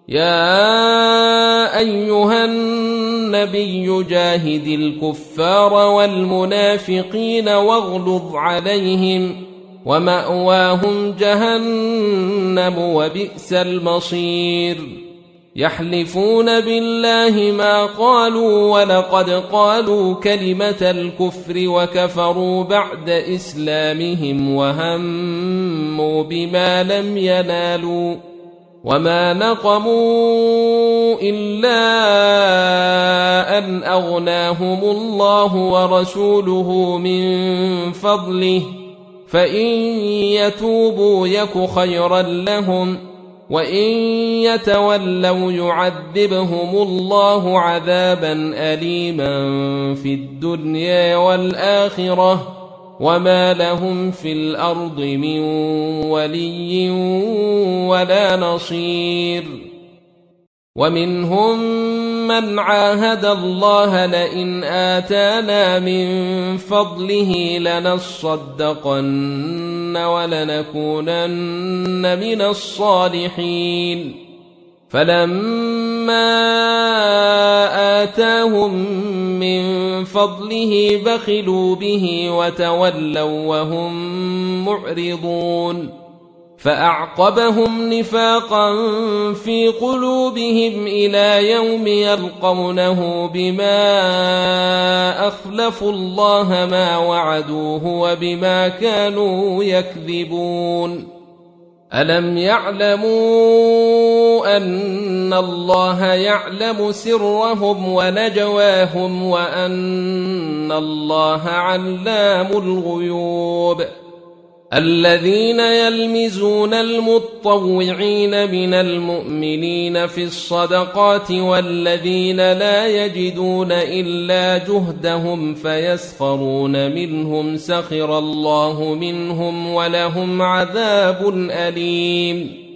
يا أيها النبي جاهد الكفار والمنافقين واغلظ عليهم ومأواهم جهنم وبئس المصير يحلفون بالله ما قالوا ولقد قالوا كلمة الكفر وكفروا بعد إسلامهم وهموا بما لم ينالوا وما نقموا إلا أن أغناهم الله ورسوله من فضله فإن يتوبوا يك خيرا لهم وإن يتولوا يعذبهم الله عذابا أليما في الدنيا والآخرة وما لهم في الأرض من ولي ولا نصير ومنهم من عاهد الله لئن آتانا من فضله لنصدقن ولنكونن من الصالحين فلما آتاهم من فضله بخلوا به وتولوا وهم معرضون فأعقبهم نفاقا في قلوبهم إلى يوم يلقونه بما أخلفوا الله ما وعدوه وبما كانوا يكذبون ألم يعلموا أن الله يعلم سرهم ونجواهم وأن الله علام الغيوب الذين يلمزون المطوعين من المؤمنين في الصدقات والذين لا يجدون إلا جهدهم فيسخرون منهم سخر الله منهم ولهم عذاب أليم